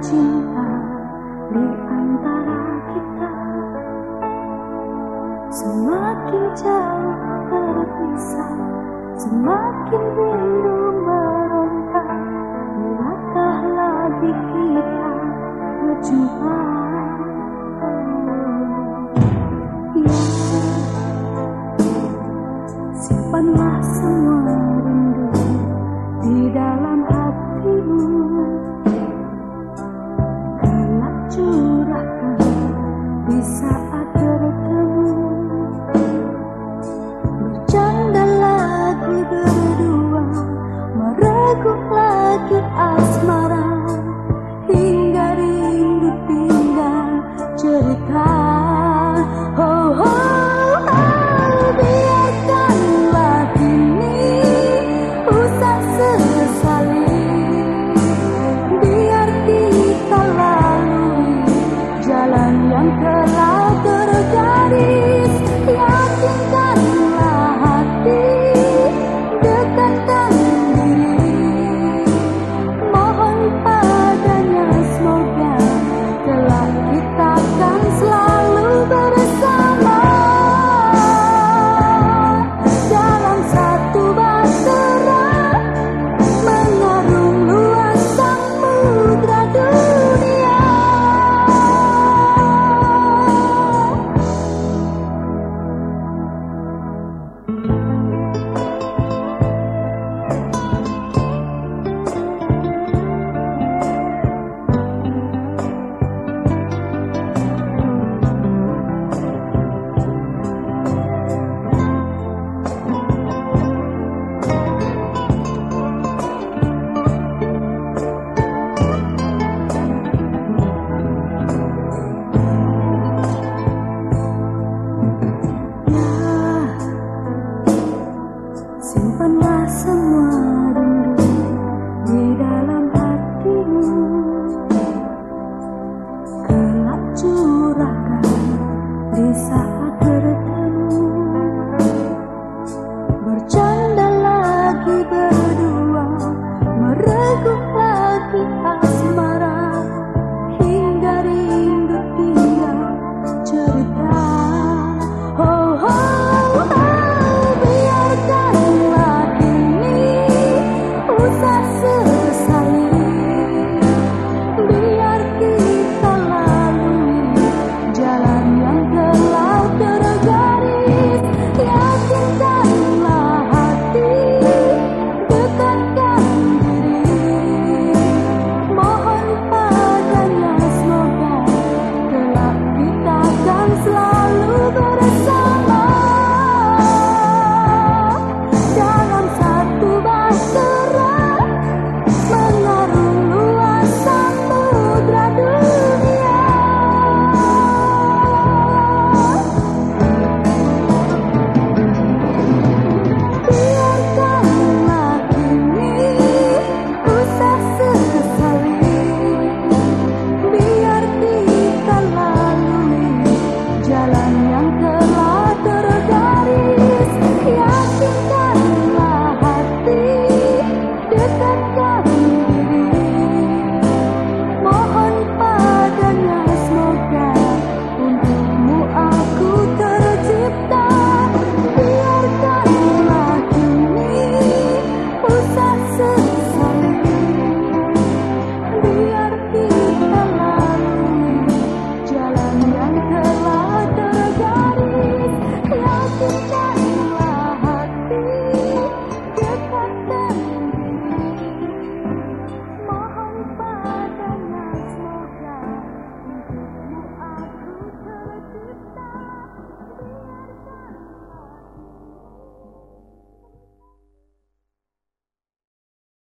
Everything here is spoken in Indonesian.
cinta di antara kita semakin jauh terpisah, semakin rindu meronta. Bilakah lagi kita berjumpa? Ya, simpanlah semua rindu di dalam hatimu. Kelak curahkan di saat bertemu. Bercanda lagi berdua, meragup lagi asmara, hingga rindu tinggal cerita. Oh, oh, oh, biarkanlah kini usah sesali. Biar kita lalui jalan yang telah tergaris. Yakinkanlah hati, dekatkan diri. Mohon padanya semoga kelak kita akan selalu bersama dalam satu bahtera, mengarung luas samudra dunia. Simpanlah semua rindu di dalam hatimu. Kelak curahkan di saat